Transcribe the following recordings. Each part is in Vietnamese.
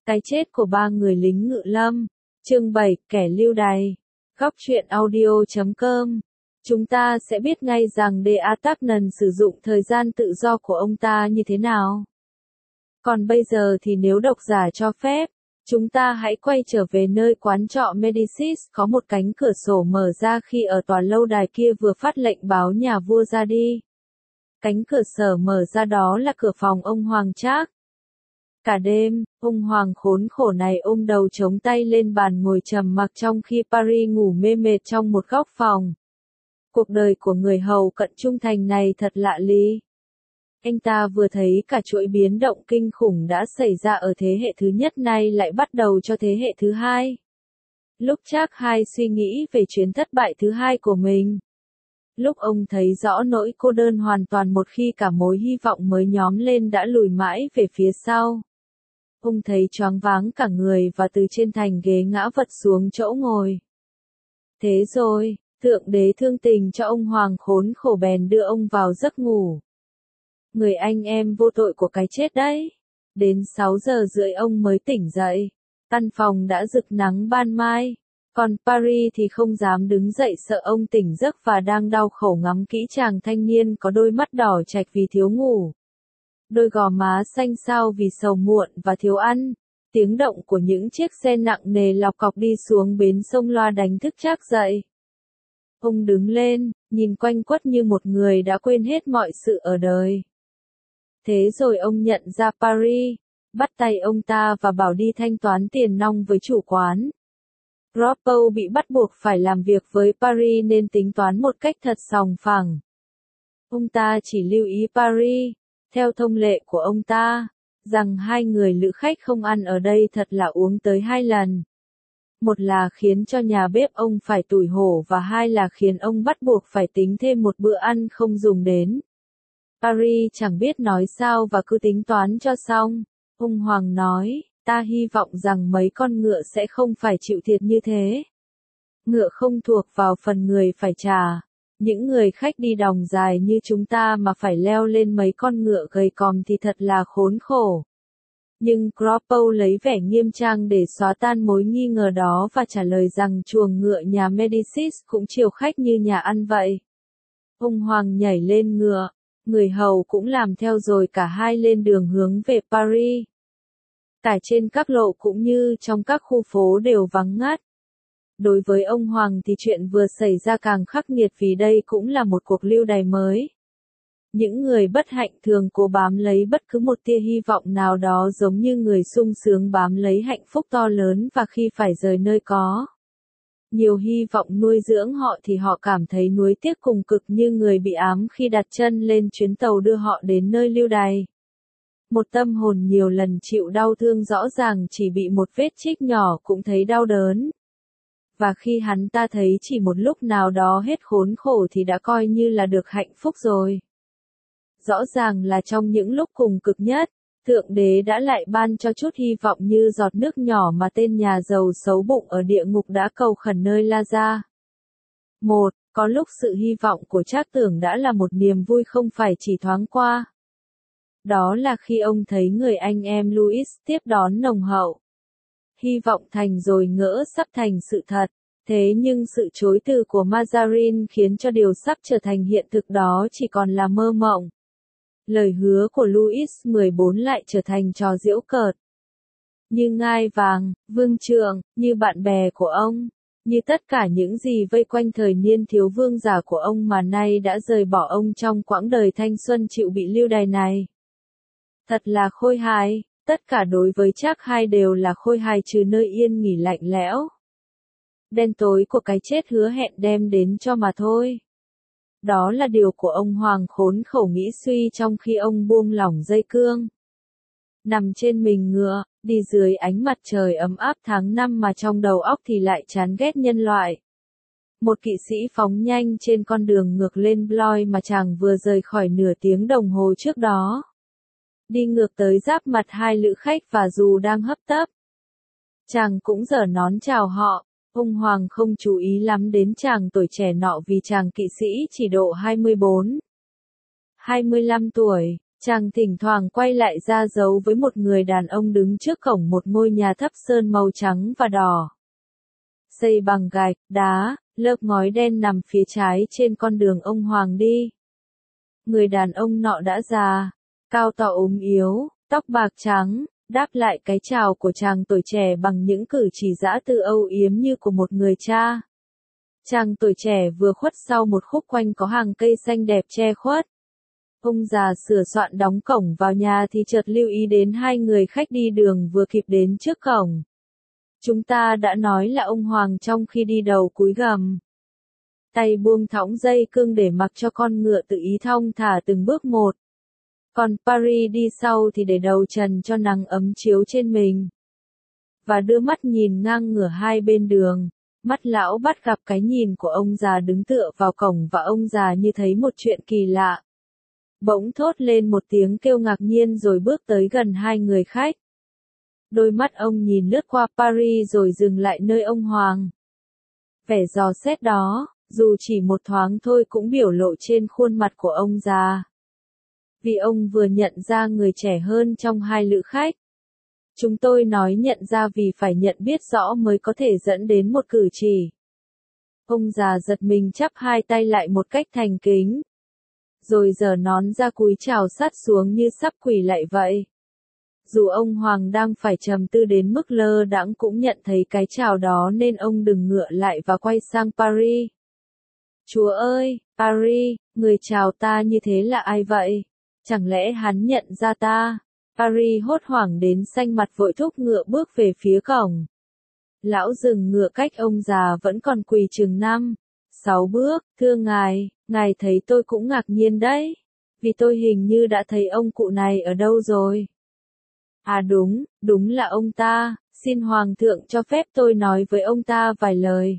Cái chết của ba người lính ngự lâm. Chương 7, kẻ lưu đày. Góc truyện audio.com. Chúng ta sẽ biết ngay rằng Deatagnan sử dụng thời gian tự do của ông ta như thế nào. Còn bây giờ thì nếu độc giả cho phép, chúng ta hãy quay trở về nơi quán trọ Medicis có một cánh cửa sổ mở ra khi ở tòa lâu đài kia vừa phát lệnh báo nhà vua ra đi. Cánh cửa sở mở ra đó là cửa phòng ông Hoàng Trác. Cả đêm, ông Hoàng khốn khổ này ôm đầu chống tay lên bàn ngồi trầm mặc trong khi Paris ngủ mê mệt trong một góc phòng. Cuộc đời của người hầu cận trung thành này thật lạ lí. Anh ta vừa thấy cả chuỗi biến động kinh khủng đã xảy ra ở thế hệ thứ nhất nay lại bắt đầu cho thế hệ thứ hai. Lúc Trác hai suy nghĩ về chuyến thất bại thứ hai của mình. Lúc ông thấy rõ nỗi cô đơn hoàn toàn một khi cả mối hy vọng mới nhóm lên đã lùi mãi về phía sau. Ông thấy choáng váng cả người và từ trên thành ghế ngã vật xuống chỗ ngồi. Thế rồi, Thượng Đế thương tình cho ông Hoàng khốn khổ bèn đưa ông vào giấc ngủ. Người anh em vô tội của cái chết đấy. Đến 6 giờ rưỡi ông mới tỉnh dậy. Căn phòng đã rực nắng ban mai. Còn Paris thì không dám đứng dậy sợ ông tỉnh giấc và đang đau khổ ngắm kỹ chàng thanh niên có đôi mắt đỏ chạch vì thiếu ngủ. Đôi gò má xanh xao vì sầu muộn và thiếu ăn. Tiếng động của những chiếc xe nặng nề lọc cọc đi xuống bến sông loa đánh thức Trác dậy. Ông đứng lên, nhìn quanh quất như một người đã quên hết mọi sự ở đời. Thế rồi ông nhận ra Paris, bắt tay ông ta và bảo đi thanh toán tiền nong với chủ quán. Croppo bị bắt buộc phải làm việc với Paris nên tính toán một cách thật sòng phẳng. Ông ta chỉ lưu ý Paris, theo thông lệ của ông ta, rằng hai người lữ khách không ăn ở đây thật là uống tới 2 lần. Một là khiến cho nhà bếp ông phải tủi hổ và hai là khiến ông bắt buộc phải tính thêm một bữa ăn không dùng đến. Paris chẳng biết nói sao và cứ tính toán cho xong. Ông Hoàng nói, ta hy vọng rằng mấy con ngựa sẽ không phải chịu thiệt như thế. Ngựa không thuộc vào phần người phải trả. Những người khách đi đồng dài như chúng ta mà phải leo lên mấy con ngựa gầy còm thì thật là khốn khổ. Nhưng Croppo lấy vẻ nghiêm trang để xóa tan mối nghi ngờ đó và trả lời rằng chuồng ngựa nhà Medicis cũng chiều khách như nhà ăn vậy. Ông Hoàng nhảy lên ngựa, người hầu cũng làm theo rồi cả hai lên đường hướng về Paris. Cả trên các lộ cũng như trong các khu phố đều vắng ngắt. Đối với ông Hoàng thì chuyện vừa xảy ra càng khắc nghiệt vì đây cũng là một cuộc lưu đày mới. Những người bất hạnh thường cố bám lấy bất cứ một tia hy vọng nào đó giống như người sung sướng bám lấy hạnh phúc to lớn và khi phải rời nơi có nhiều hy vọng nuôi dưỡng họ thì họ cảm thấy nuối tiếc cùng cực như người bị ám khi đặt chân lên chuyến tàu đưa họ đến nơi lưu đày. Một tâm hồn nhiều lần chịu đau thương rõ ràng chỉ bị một vết chích nhỏ cũng thấy đau đớn. Và khi hắn ta thấy chỉ một lúc nào đó hết khốn khổ thì đã coi như là được hạnh phúc rồi. Rõ ràng là trong những lúc cùng cực nhất, Thượng Đế đã lại ban cho chút hy vọng như giọt nước nhỏ mà tên nhà giàu xấu bụng ở địa ngục đã cầu khẩn nơi La-gia. Có lúc sự hy vọng của Trác tưởng đã là một niềm vui không phải chỉ thoáng qua. Đó là khi ông thấy người anh em Louis tiếp đón nồng hậu. Hy vọng thành rồi ngỡ sắp thành sự thật. Thế nhưng sự chối từ của Mazarin khiến cho điều sắp trở thành hiện thực đó chỉ còn là mơ mộng. Lời hứa của Louis XIV lại trở thành trò giễu cợt. Như ngai vàng, vương trượng, như bạn bè của ông, như tất cả những gì vây quanh thời niên thiếu vương giả của ông mà nay đã rời bỏ ông trong quãng đời thanh xuân chịu bị lưu đày này. Thật là khôi hài, tất cả đối với Trác hai đều là khôi hài trừ nơi yên nghỉ lạnh lẽo. Đen tối của cái chết hứa hẹn đem đến cho mà thôi. Đó là điều của ông Hoàng khốn khổ nghĩ suy trong khi ông buông lỏng dây cương. Nằm trên mình ngựa, đi dưới ánh mặt trời ấm áp tháng 5 mà trong đầu óc thì lại chán ghét nhân loại. Một kỵ sĩ phóng nhanh trên con đường ngược lên Blois mà chàng vừa rời khỏi nửa tiếng đồng hồ trước đó. Đi ngược tới giáp mặt hai lữ khách và dù đang hấp tấp, chàng cũng giở nón chào họ. Ông Hoàng không chú ý lắm đến chàng tuổi trẻ nọ vì chàng kỵ sĩ chỉ độ 24, 25 tuổi, Chàng thỉnh thoảng quay lại ra dấu với một người đàn ông đứng trước cổng một ngôi nhà thấp sơn màu trắng và đỏ. Xây bằng gạch, đá, lớp ngói đen nằm phía trái trên con đường ông Hoàng đi. Người đàn ông nọ đã già, cao to ốm yếu, tóc bạc trắng, đáp lại cái chào của chàng tuổi trẻ bằng những cử chỉ dã từ âu yếm như của một người cha. Chàng tuổi trẻ vừa khuất sau một khúc quanh có hàng cây xanh đẹp che khuất. Ông già sửa soạn đóng cổng vào nhà thì chợt lưu ý đến hai người khách đi đường vừa kịp đến trước cổng. Chúng ta đã nói là ông Hoàng trong khi đi đầu cúi gằm. Tay buông thõng dây cương để mặc cho con ngựa tự ý thong thả từng bước một. Còn Paris đi sau thì để đầu trần cho nắng ấm chiếu trên mình. Và đưa mắt nhìn ngang ngửa hai bên đường. Mắt lão bắt gặp cái nhìn của ông già đứng tựa vào cổng và ông già như thấy một chuyện kỳ lạ. Bỗng thốt lên một tiếng kêu ngạc nhiên rồi bước tới gần hai người khách. Đôi mắt ông nhìn lướt qua Paris rồi dừng lại nơi ông Hoàng. Vẻ dò xét đó, dù chỉ một thoáng thôi cũng biểu lộ trên khuôn mặt của ông già. Vì ông vừa nhận ra người trẻ hơn trong hai lữ khách. Chúng tôi nói nhận ra vì phải nhận biết rõ mới có thể dẫn đến một cử chỉ. Ông già giật mình chắp hai tay lại một cách thành kính. Rồi giở nón ra cúi chào sát xuống như sắp quỳ lạy vậy. Dù ông Hoàng đang phải trầm tư đến mức lơ đãng cũng nhận thấy cái chào đó nên ông đừng ngựa lại và quay sang Paris. Chúa ơi, Paris, người chào ta như thế là ai vậy? Chẳng lẽ hắn nhận ra ta? Paris hốt hoảng đến xanh mặt vội thúc ngựa bước về phía cổng. Lão dừng ngựa cách ông già vẫn còn quỳ chừng 5-6 bước. Thưa ngài thấy tôi cũng ngạc nhiên đấy. Vì tôi hình như đã thấy ông cụ này ở đâu rồi. À đúng là ông ta, xin Hoàng thượng cho phép tôi nói với ông ta vài lời.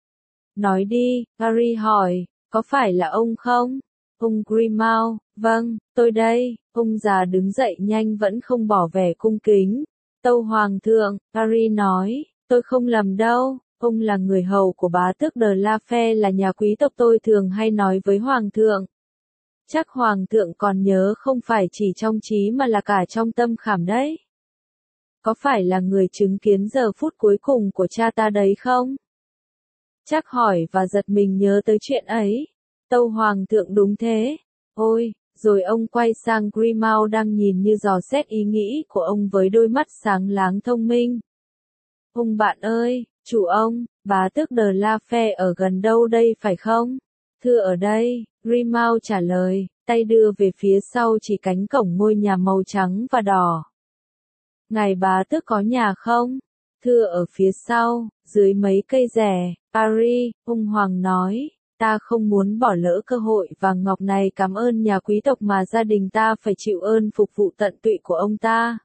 Nói đi, Paris hỏi, có phải là ông không? Ông Grimau, vâng, tôi đây. Ông già đứng dậy nhanh vẫn không bỏ vẻ cung kính. Tâu Hoàng thượng, Paris nói, tôi không lầm đâu, ông là người hầu của bá tước de la Fère là nhà quý tộc tôi thường hay nói với Hoàng thượng. Chắc Hoàng thượng còn nhớ không phải chỉ trong trí mà là cả trong tâm khảm đấy. Có phải là người chứng kiến giờ phút cuối cùng của cha ta đấy không? Chắc hỏi và giật mình nhớ tới chuyện ấy. Tâu Hoàng thượng đúng thế. Ôi, rồi ông quay sang Grimau đang nhìn như dò xét ý nghĩ của ông với đôi mắt sáng láng thông minh. Ông bạn ơi, chủ ông, bá tước de la Fère ở gần đâu đây phải không? Thưa ở đây, Grimau trả lời, tay đưa về phía sau chỉ cánh cổng ngôi nhà màu trắng và đỏ. Ngài bá tước có nhà không? Thưa ở phía sau, dưới mấy cây rẻ, Paris, ông Hoàng nói, ta không muốn bỏ lỡ cơ hội vàng ngọc này cảm ơn nhà quý tộc mà gia đình ta phải chịu ơn phục vụ tận tụy của ông ta.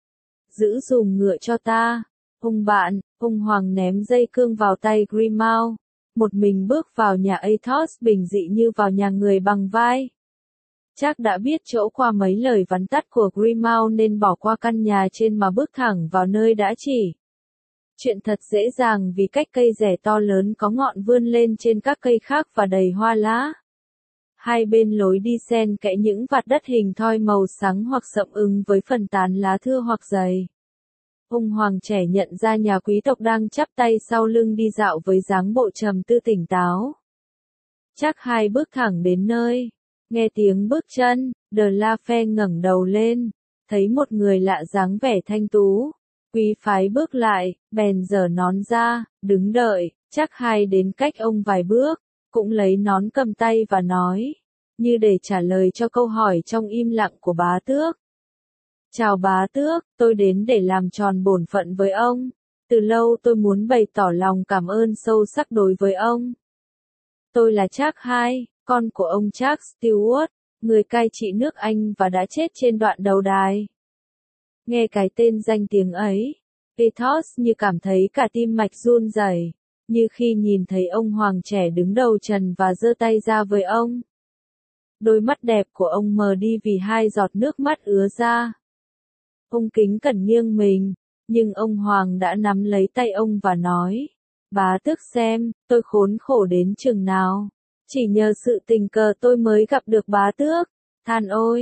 Giữ dùm ngựa cho ta. Ông bạn, ông Hoàng ném dây cương vào tay Grimau. Một mình bước vào nhà Athos bình dị như vào nhà người bằng vai. Chắc đã biết chỗ qua mấy lời vắn tắt của Grimau nên bỏ qua căn nhà trên mà bước thẳng vào nơi đã chỉ. Chuyện thật dễ dàng vì cách cây rẻ to lớn có ngọn vươn lên trên các cây khác và đầy hoa lá. Hai bên lối đi xen kẽ những vạt đất hình thoi màu sáng hoặc sậm ưng với phần tán lá thưa hoặc dày. Ông Hoàng trẻ nhận ra nhà quý tộc đang chắp tay sau lưng đi dạo với dáng bộ trầm tư tỉnh táo. Chắc hai bước thẳng đến nơi. Nghe tiếng bước chân, de la Fère ngẩng đầu lên, thấy một người lạ dáng vẻ thanh tú. Quý phái bước lại, bèn giở nón ra, đứng đợi, chắc hai đến cách ông vài bước, cũng lấy nón cầm tay và nói, như để trả lời cho câu hỏi trong im lặng của bá tước. Chào bá tước, tôi đến để làm tròn bổn phận với ông. Từ lâu tôi muốn bày tỏ lòng cảm ơn sâu sắc đối với ông. Tôi là Charles II, con của ông Charles Stuart, người cai trị nước Anh và đã chết trên đoạn đầu đài. Nghe cái tên danh tiếng ấy, Athos như cảm thấy cả tim mạch run rẩy, như khi nhìn thấy ông Hoàng trẻ đứng đầu trần và giơ tay ra với ông. Đôi mắt đẹp của ông mờ đi vì hai giọt nước mắt ứa ra. Ông kính cẩn nghiêng mình, nhưng ông Hoàng đã nắm lấy tay ông và nói, bá tước xem, tôi khốn khổ đến chừng nào. Chỉ nhờ sự tình cờ tôi mới gặp được bá tước. Than ôi,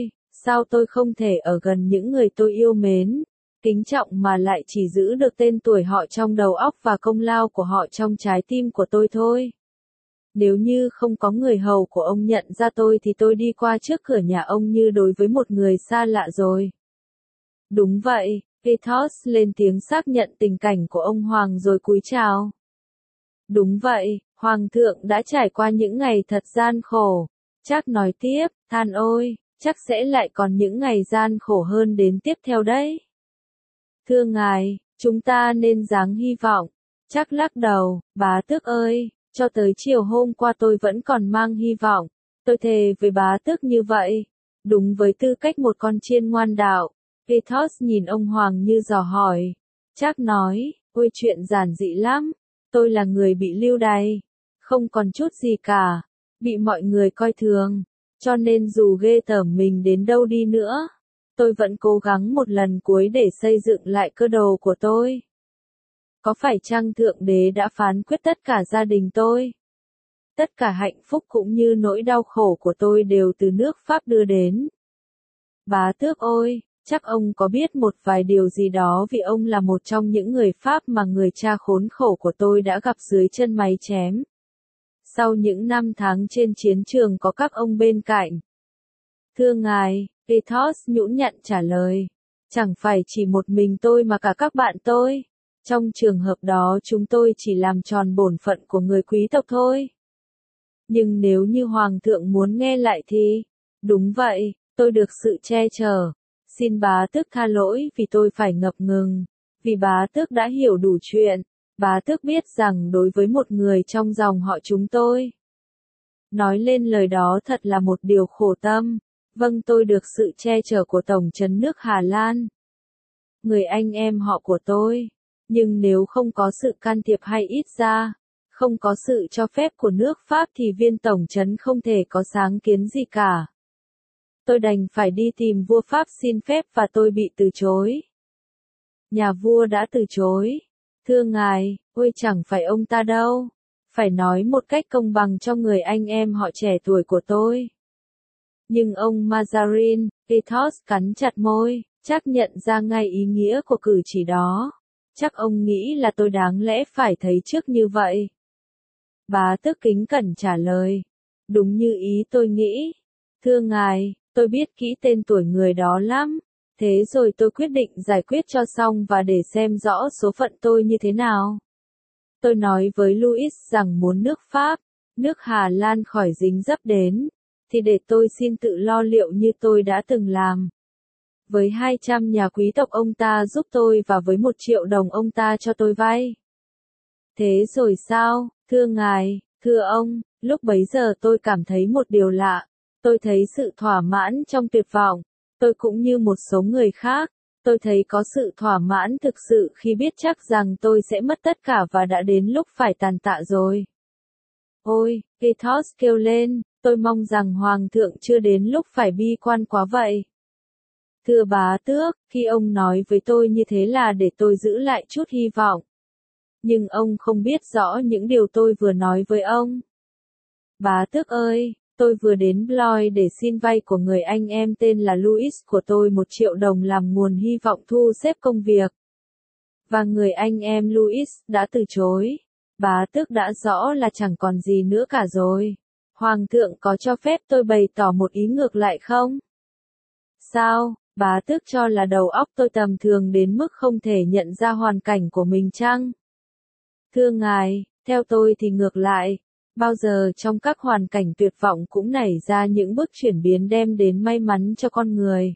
sao tôi không thể ở gần những người tôi yêu mến, kính trọng mà lại chỉ giữ được tên tuổi họ trong đầu óc và công lao của họ trong trái tim của tôi thôi. Nếu như không có người hầu của ông nhận ra tôi thì tôi đi qua trước cửa nhà ông như đối với một người xa lạ rồi. Đúng vậy, Athos lên tiếng xác nhận tình cảnh của ông Hoàng rồi cúi chào. Đúng vậy, Hoàng thượng đã trải qua những ngày thật gian khổ. Trác nói tiếp, than ôi, chắc sẽ lại còn những ngày gian khổ hơn đến tiếp theo đấy. Thưa ngài, chúng ta nên dáng hy vọng. Trác lắc đầu, bá tước ơi, cho tới chiều hôm qua tôi vẫn còn mang hy vọng. Tôi thề với bá tước như vậy. Đúng với tư cách một con chiên ngoan đạo. Athos nhìn ông Hoàng như dò hỏi. Trác nói, ôi chuyện giản dị lắm. Tôi là người bị lưu đày. Không còn chút gì cả. Bị mọi người coi thường. Cho nên dù ghê tởm mình đến đâu đi nữa, tôi vẫn cố gắng một lần cuối để xây dựng lại cơ đồ của tôi. Có phải chăng Thượng Đế đã phán quyết tất cả gia đình tôi? Tất cả hạnh phúc cũng như nỗi đau khổ của tôi đều từ nước Pháp đưa đến. Bá tước ôi, chắc ông có biết một vài điều gì đó vì ông là một trong những người Pháp mà người cha khốn khổ của tôi đã gặp dưới chân máy chém. Sau những năm tháng trên chiến trường có các ông bên cạnh. Thưa ngài, Athos nhũn nhặn trả lời. Chẳng phải chỉ một mình tôi mà cả các bạn tôi. Trong trường hợp đó chúng tôi chỉ làm tròn bổn phận của người quý tộc thôi. Nhưng nếu như Hoàng thượng muốn nghe lại thì... Đúng vậy, tôi được sự che chở. Xin bá tước tha lỗi vì tôi phải ngập ngừng. Vì bá tước đã hiểu đủ chuyện. Bá tước biết rằng đối với một người trong dòng họ chúng tôi, nói lên lời đó thật là một điều khổ tâm. Vâng, tôi được sự che chở của Tổng trấn nước Hà Lan, người anh em họ của tôi. Nhưng nếu không có sự can thiệp hay ít ra, không có sự cho phép của nước Pháp thì viên tổng trấn không thể có sáng kiến gì cả. Tôi đành phải đi tìm vua Pháp xin phép và tôi bị từ chối. Nhà vua đã từ chối. Thưa ngài, ôi chẳng phải ông ta đâu. Phải nói một cách công bằng cho người anh em họ trẻ tuổi của tôi. Nhưng ông Mazarin, Athos cắn chặt môi, chắc nhận ra ngay ý nghĩa của cử chỉ đó. Chắc ông nghĩ là tôi đáng lẽ phải thấy trước như vậy. Bá tước kính cẩn trả lời. Đúng như ý tôi nghĩ. Thưa ngài, tôi biết kỹ tên tuổi người đó lắm. Thế rồi tôi quyết định giải quyết cho xong và để xem rõ số phận tôi như thế nào. Tôi nói với Louis rằng muốn nước Pháp, nước Hà Lan khỏi dính dấp đến, thì để tôi xin tự lo liệu như tôi đã từng làm. Với 200 nhà quý tộc ông ta giúp tôi và với 1 triệu đồng ông ta cho tôi vay. Thế rồi sao, thưa ngài, thưa ông, lúc bấy giờ tôi cảm thấy một điều lạ. Tôi thấy sự thỏa mãn trong tuyệt vọng. Tôi cũng như một số người khác, tôi thấy có sự thỏa mãn thực sự khi biết chắc rằng tôi sẽ mất tất cả và đã đến lúc phải tàn tạ rồi. Ôi, Athos kêu lên, tôi mong rằng Hoàng thượng chưa đến lúc phải bi quan quá vậy. Thưa bá tước, khi ông nói với tôi như thế là để tôi giữ lại chút hy vọng. Nhưng ông không biết rõ những điều tôi vừa nói với ông. Bá tước ơi, tôi vừa đến Blois để xin vay của người anh em tên là Louis của tôi 1 triệu đồng làm nguồn hy vọng thu xếp công việc. Và người anh em Louis đã từ chối. Bá tước đã rõ là chẳng còn gì nữa cả rồi. Hoàng thượng có cho phép tôi bày tỏ một ý ngược lại không? Sao, bá tước cho là đầu óc tôi tầm thường đến mức không thể nhận ra hoàn cảnh của mình chăng? Thưa ngài, theo tôi thì ngược lại. Bao giờ trong các hoàn cảnh tuyệt vọng cũng nảy ra những bước chuyển biến đem đến may mắn cho con người.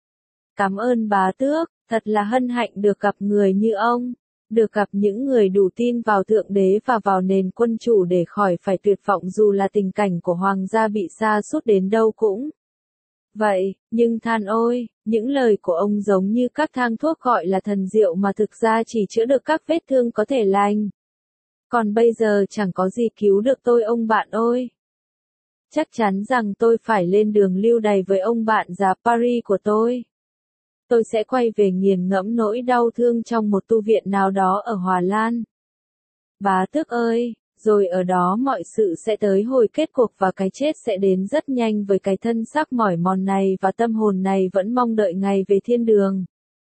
Cảm ơn bá tước, thật là hân hạnh được gặp người như ông, được gặp những người đủ tin vào Thượng Đế và vào nền quân chủ để khỏi phải tuyệt vọng dù là tình cảnh của hoàng gia bị sa sút đến đâu cũng. Vậy, nhưng than ôi, những lời của ông giống như các thang thuốc gọi là thần diệu mà thực ra chỉ chữa được các vết thương có thể lành. Còn bây giờ chẳng có gì cứu được tôi ông bạn ơi. Chắc chắn rằng tôi phải lên đường lưu đày với ông bạn già Paris của tôi. Tôi sẽ quay về nghiền ngẫm nỗi đau thương trong một tu viện nào đó ở Hòa Lan. Bá tước ơi, rồi ở đó mọi sự sẽ tới hồi kết cuộc và cái chết sẽ đến rất nhanh với cái thân xác mỏi mòn này và tâm hồn này vẫn mong đợi ngày về thiên đường.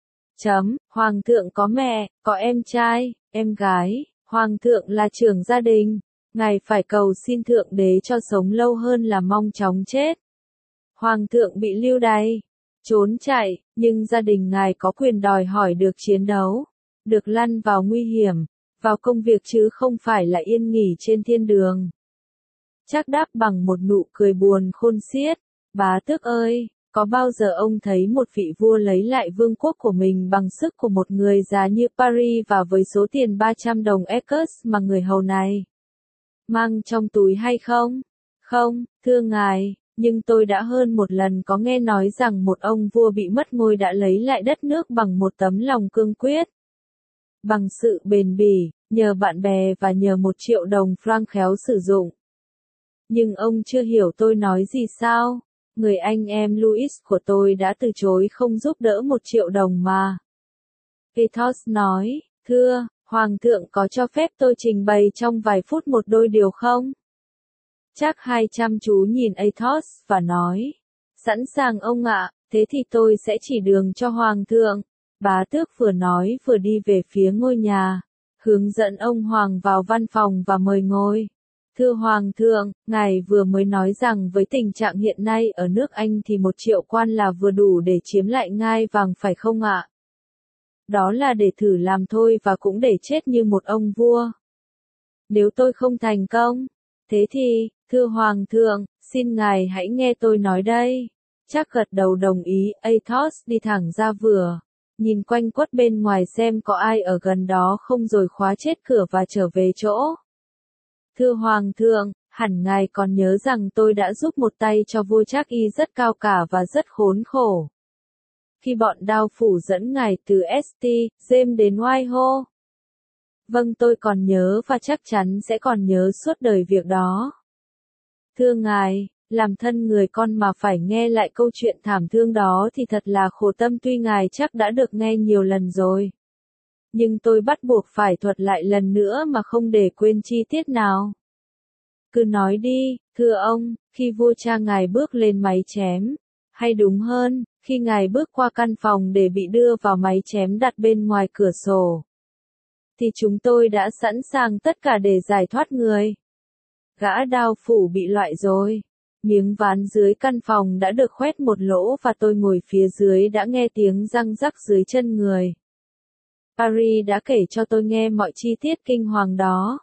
Hoàng thượng có mẹ, có em trai, em gái, hoàng thượng là trưởng gia đình, ngài phải cầu xin thượng đế cho sống lâu hơn là mong chóng chết. Hoàng thượng bị lưu đày, trốn chạy, nhưng gia đình ngài có quyền đòi hỏi được chiến đấu, được lăn vào nguy hiểm, vào công việc chứ không phải là yên nghỉ trên thiên đường. Trác đáp bằng một nụ cười buồn khôn xiết, bá tước ơi, có bao giờ ông thấy một vị vua lấy lại vương quốc của mình bằng sức của một người già như Paris và với số tiền 300 đồng Écosse mà người hầu này mang trong túi hay không? Không, thưa ngài, nhưng tôi đã hơn một lần có nghe nói rằng một ông vua bị mất ngôi đã lấy lại đất nước bằng một tấm lòng cương quyết. Bằng sự bền bỉ, nhờ bạn bè và nhờ 1 triệu đồng franc khéo sử dụng. Nhưng ông chưa hiểu tôi nói gì sao? Người anh em Louis của tôi đã từ chối không giúp đỡ 1 triệu đồng mà. Athos nói, thưa, Hoàng thượng có cho phép tôi trình bày trong vài phút một đôi điều không? Trác hai chăm chú nhìn Athos và nói, sẵn sàng ông ạ, thế thì tôi sẽ chỉ đường cho Hoàng thượng. Bá tước vừa nói vừa đi về phía ngôi nhà, hướng dẫn ông Hoàng vào văn phòng và mời ngồi. Thưa Hoàng thượng, ngài vừa mới nói rằng với tình trạng hiện nay ở nước Anh thì 1 triệu quan là vừa đủ để chiếm lại ngai vàng phải không ạ? Đó là để thử làm thôi và cũng để chết như một ông vua. Nếu tôi không thành công, thế thì, thưa Hoàng thượng, xin ngài hãy nghe tôi nói đây. Trác gật đầu đồng ý, Athos đi thẳng ra vừa, nhìn quanh quất bên ngoài xem có ai ở gần đó không rồi khóa chết cửa và trở về chỗ. Thưa Hoàng thượng, hẳn ngài còn nhớ rằng tôi đã giúp một tay cho vua Trác Y rất cao cả và rất khốn khổ. Khi bọn đao phủ dẫn ngài từ St. James đến Whitehall. Vâng, tôi còn nhớ và chắc chắn sẽ còn nhớ suốt đời việc đó. Thưa ngài, làm thân người con mà phải nghe lại câu chuyện thảm thương đó thì thật là khổ tâm, tuy ngài chắc đã được nghe nhiều lần rồi. Nhưng tôi bắt buộc phải thuật lại lần nữa mà không để quên chi tiết nào. Cứ nói đi, thưa ông, khi vua cha ngài bước lên máy chém, hay đúng hơn, khi ngài bước qua căn phòng để bị đưa vào máy chém đặt bên ngoài cửa sổ, thì chúng tôi đã sẵn sàng tất cả để giải thoát người. Gã đao phủ bị loại rồi. Miếng ván dưới căn phòng đã được khoét một lỗ và tôi ngồi phía dưới đã nghe tiếng răng rắc dưới chân người. Paris đã kể cho tôi nghe mọi chi tiết kinh hoàng đó.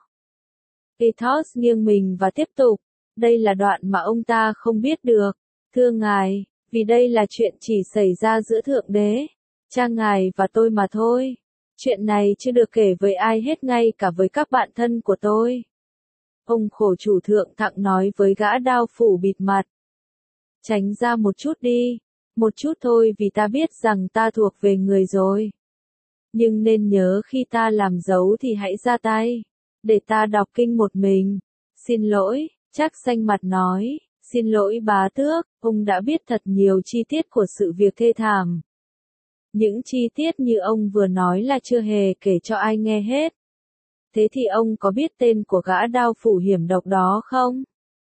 Athos nghiêng mình và tiếp tục. Đây là đoạn mà ông ta không biết được. Thưa ngài, vì đây là chuyện chỉ xảy ra giữa Thượng Đế, cha ngài và tôi mà thôi. Chuyện này chưa được kể với ai hết, ngay cả với các bạn thân của tôi. Ông khổ chủ thượng thặng nói với gã đao phủ bịt mặt. Tránh ra một chút đi. Một chút thôi, vì ta biết rằng ta thuộc về người rồi. Nhưng nên nhớ khi ta làm dấu thì hãy ra tay. Để ta đọc kinh một mình. Xin lỗi, Trác xanh mặt nói. Xin lỗi bá tước, ông đã biết thật nhiều chi tiết của sự việc thê thảm. Những chi tiết như ông vừa nói là chưa hề kể cho ai nghe hết. Thế thì ông có biết tên của gã đao phủ hiểm độc đó không?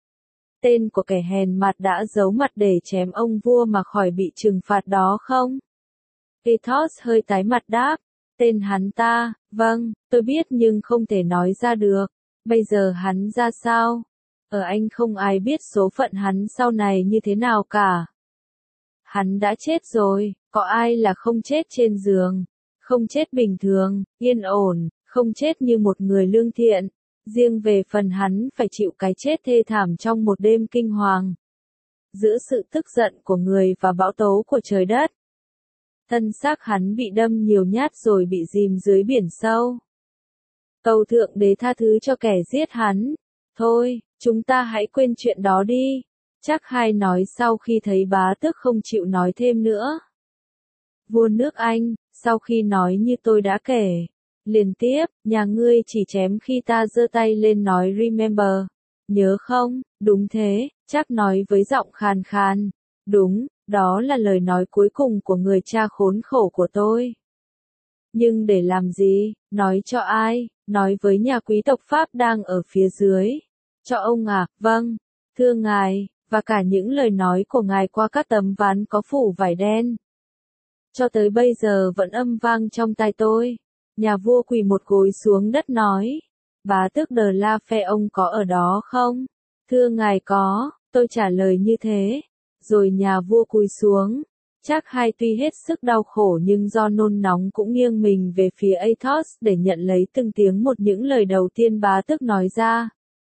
Tên của kẻ hèn mặt đã giấu mặt để chém ông vua mà khỏi bị trừng phạt đó không? Athos hơi tái mặt đáp. Tên hắn ta, vâng, tôi biết nhưng không thể nói ra được. Bây giờ hắn ra sao? Ở Anh không ai biết số phận hắn sau này như thế nào cả. Hắn đã chết rồi, có ai là không chết trên giường, không chết bình thường, yên ổn, không chết như một người lương thiện. Riêng về phần hắn phải chịu cái chết thê thảm trong một đêm kinh hoàng. Giữa sự tức giận của người và bão tố của trời đất. Thân xác hắn bị đâm nhiều nhát rồi bị dìm dưới biển sâu. Cầu Thượng Đế tha thứ cho kẻ giết hắn. Thôi, chúng ta hãy quên chuyện đó đi. Trác hai nói sau khi thấy bá tước không chịu nói thêm nữa. Vua nước Anh, sau khi nói như tôi đã kể, liền tiếp, nhà ngươi chỉ chém khi ta giơ tay lên nói remember. Nhớ không? Đúng thế, Trác nói với giọng khàn khàn. Đúng, đó là lời nói cuối cùng của người cha khốn khổ của tôi. Nhưng để làm gì? Nói cho ai? Nói với nhà quý tộc Pháp đang ở phía dưới. Cho ông à? Vâng. Thưa ngài, và cả những lời nói của ngài qua các tấm ván có phủ vải đen. Cho tới bây giờ vẫn âm vang trong tai tôi. Nhà vua quỳ một gối xuống đất nói. Bá tước De La Fère ông có ở đó không? Thưa ngài có, tôi trả lời như thế. Rồi nhà vua cúi xuống. Chắc hai tuy hết sức đau khổ nhưng do nôn nóng cũng nghiêng mình về phía Athos để nhận lấy từng tiếng một những lời đầu tiên bá tước nói ra.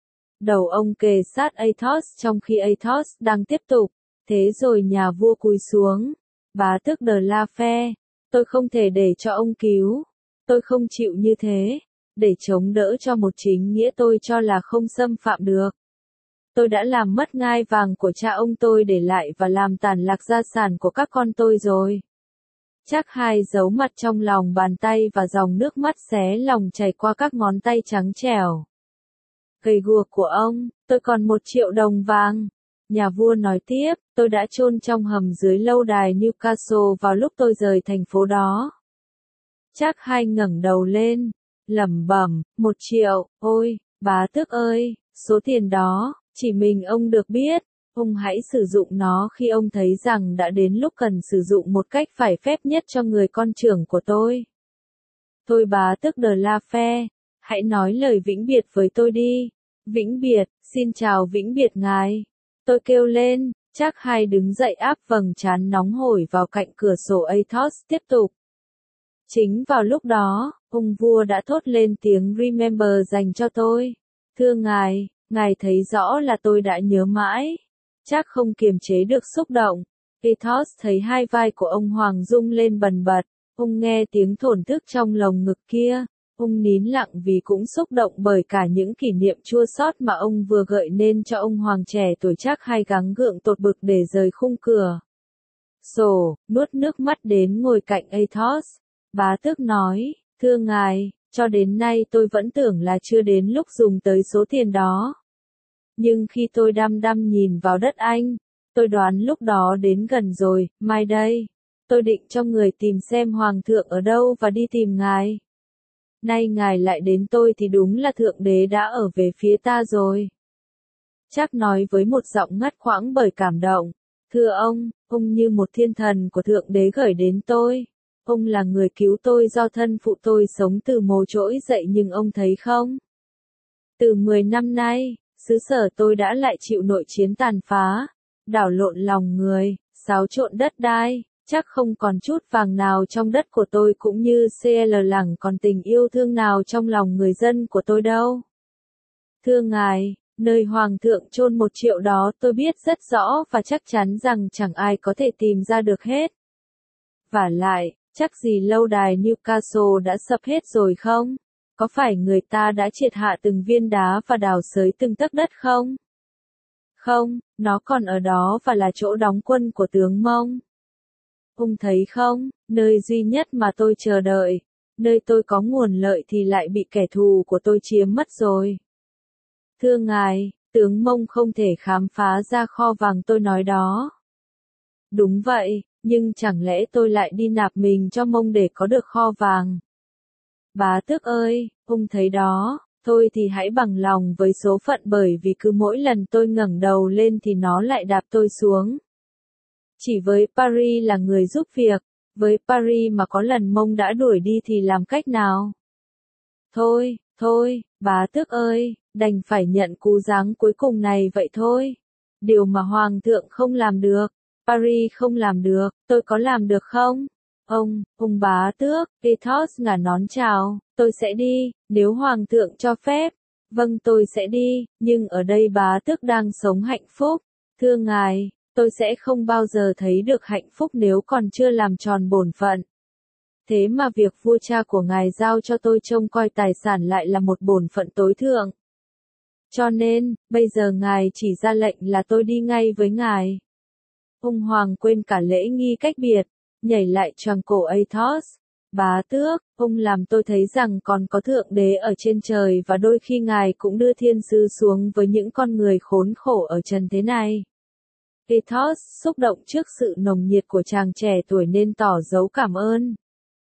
Đầu ông kề sát Athos trong khi Athos đang tiếp tục. Thế rồi nhà vua cúi xuống. Bá tước De La Fère, tôi không thể để cho ông cứu. Tôi không chịu như thế. Để chống đỡ cho một chính nghĩa tôi cho là không xâm phạm được. Tôi đã làm mất ngai vàng của cha ông tôi để lại và làm tàn lạc gia sản của các con tôi rồi. Chắc hai giấu mặt trong lòng bàn tay và dòng nước mắt xé lòng chảy qua các ngón tay trắng trẻo. Gầy guộc của ông, tôi còn 1.000.000 vàng. Nhà vua nói tiếp, tôi đã chôn trong hầm dưới lâu đài Newcastle vào lúc tôi rời thành phố đó. Chắc hai ngẩng đầu lên, lẩm bẩm, 1 triệu, ôi, bá tước ơi, số tiền đó, chỉ mình ông được biết, ông hãy sử dụng nó khi ông thấy rằng đã đến lúc cần sử dụng một cách phải phép nhất cho người con trưởng của tôi. Thôi bá tước De La Fère, hãy nói lời vĩnh biệt với tôi đi. Vĩnh biệt, xin chào vĩnh biệt ngài. Tôi kêu lên, chắc hai đứng dậy áp vầng trán nóng hổi vào cạnh cửa sổ Athos tiếp tục. Chính vào lúc đó, ông vua đã thốt lên tiếng Remember dành cho tôi. Thưa ngài, ngài thấy rõ là tôi đã nhớ mãi. Chắc không kiềm chế được xúc động. Athos thấy hai vai của ông Hoàng rung lên bần bật. Ông nghe tiếng thổn thức trong lồng ngực kia. Ông nín lặng vì cũng xúc động bởi cả những kỷ niệm chua xót mà ông vừa gợi nên cho ông Hoàng trẻ tuổi chắc hay gắng gượng tột bực để rời khung cửa sổ, nuốt nước mắt đến ngồi cạnh Athos. Bá tước nói, thưa ngài, cho đến nay tôi vẫn tưởng là chưa đến lúc dùng tới số tiền đó. Nhưng khi tôi đăm đăm nhìn vào đất Anh, tôi đoán lúc đó đến gần rồi, mai đây. Tôi định cho người tìm xem hoàng thượng ở đâu và đi tìm ngài. Nay ngài lại đến tôi thì đúng là thượng đế đã ở về phía ta rồi. Chắc nói với một giọng ngắt quãng bởi cảm động. Thưa ông như một thiên thần của thượng đế gửi đến tôi. Ông là người cứu tôi do thân phụ tôi sống từ mồ trỗi dậy nhưng ông thấy không? Từ 10 năm nay, xứ sở tôi đã lại chịu nội chiến tàn phá, đảo lộn lòng người, xáo trộn đất đai. Chắc không còn chút vàng nào trong đất của tôi cũng như CL lẳng còn tình yêu thương nào trong lòng người dân của tôi đâu. Thưa ngài, nơi hoàng thượng chôn 1 triệu đó tôi biết rất rõ và chắc chắn rằng chẳng ai có thể tìm ra được hết. Vả lại, chắc gì lâu đài Newcastle đã sập hết rồi không? Có phải người ta đã triệt hạ từng viên đá và đào xới từng tấc đất không? Không, nó còn ở đó và là chỗ đóng quân của tướng Mông. Ông thấy không, nơi duy nhất mà tôi chờ đợi, nơi tôi có nguồn lợi thì lại bị kẻ thù của tôi chiếm mất rồi. Thưa ngài, tướng Mông không thể khám phá ra kho vàng tôi nói đó. Đúng vậy, nhưng chẳng lẽ tôi lại đi nạp mình cho Mông để có được kho vàng? Bá tước ơi, ông thấy đó, thôi thì hãy bằng lòng với số phận bởi vì cứ mỗi lần tôi ngẩng đầu lên thì nó lại đạp tôi xuống. Chỉ với Paris là người giúp việc, với Paris mà có lần Mông đã đuổi đi thì làm cách nào? Thôi, bá tước ơi, đành phải nhận cú giáng cuối cùng này vậy thôi. Điều mà Hoàng thượng không làm được, Paris không làm được, tôi có làm được không? Ông bá tước, Athos ngả nón chào, tôi sẽ đi, nếu Hoàng thượng cho phép. Vâng tôi sẽ đi, nhưng ở đây bá tước đang sống hạnh phúc. Thưa ngài, tôi sẽ không bao giờ thấy được hạnh phúc nếu còn chưa làm tròn bổn phận. Thế mà việc vua cha của ngài giao cho tôi trông coi tài sản lại là một bổn phận tối thượng. Cho nên, bây giờ ngài chỉ ra lệnh là tôi đi ngay với ngài. Ông Hoàng quên cả lễ nghi cách biệt, nhảy lại choàng cổ Athos. Bá tước, ông làm tôi thấy rằng còn có thượng đế ở trên trời và đôi khi ngài cũng đưa thiên sứ xuống với những con người khốn khổ ở trần thế này. Athos xúc động trước sự nồng nhiệt của chàng trẻ tuổi nên tỏ dấu cảm ơn.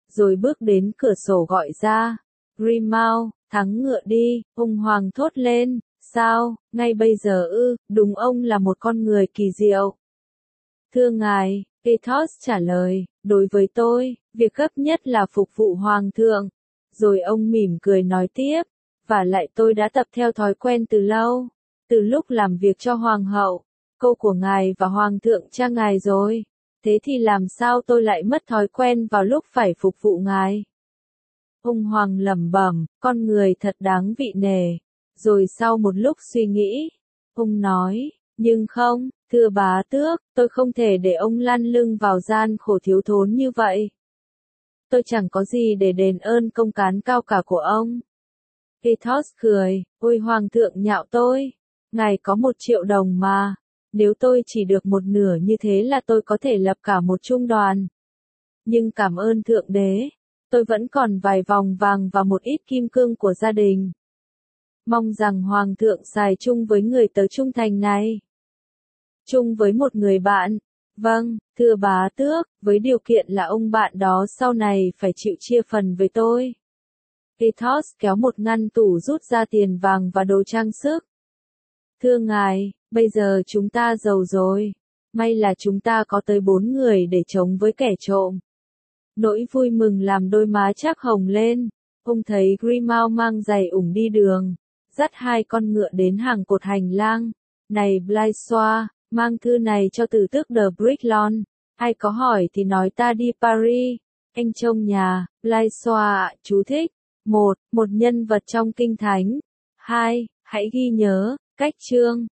rồi bước đến cửa sổ gọi ra. Grimmauld, thắng ngựa đi, ung hoàng thốt lên. Sao, ngay bây giờ ư? Đúng, ông là một con người kỳ diệu. Thưa ngài, Athos trả lời, đối với tôi, việc gấp nhất là phục vụ hoàng thượng. Rồi ông mỉm cười nói tiếp, và lại tôi đã tập theo thói quen từ lâu, từ lúc làm việc cho hoàng hậu, câu của ngài và hoàng thượng cha ngài rồi. Thế thì làm sao tôi lại mất thói quen vào lúc phải phục vụ ngài? Ung hoàng lẩm bẩm, con người thật đáng vị nể. Rồi sau một lúc suy nghĩ, ông nói, nhưng không, thưa bá tước, tôi không thể để ông lăn lưng vào gian khổ thiếu thốn như vậy. Tôi chẳng có gì để đền ơn công cán cao cả của ông. Athos cười, ôi hoàng thượng nhạo tôi, ngài có 1.000.000 đồng mà, nếu tôi chỉ được một nửa như thế là tôi có thể lập cả một trung đoàn. Nhưng cảm ơn thượng đế, tôi vẫn còn vài vòng vàng và một ít kim cương của gia đình. Mong rằng hoàng thượng xài chung với người tớ trung thành này. Chung với một người bạn. Vâng, thưa bá tước, với điều kiện là ông bạn đó sau này phải chịu chia phần với tôi. Athos kéo một ngăn tủ rút ra tiền vàng và đồ trang sức. Thưa ngài, bây giờ chúng ta giàu rồi. May là chúng ta có tới 4 người để chống với kẻ trộm. Nỗi vui mừng làm đôi má chắc hồng lên. Ông thấy Grimmauld mang giày ủng đi đường, dắt 2 con ngựa đến hàng cột hành lang. Này Blaisois, mang thư này cho tử tước de Bragelonne. Ai có hỏi thì nói ta đi Paris. Anh trông nhà, Blaisois, chú thích. 1. Một nhân vật trong kinh thánh. 2. Hãy ghi nhớ, cách chương.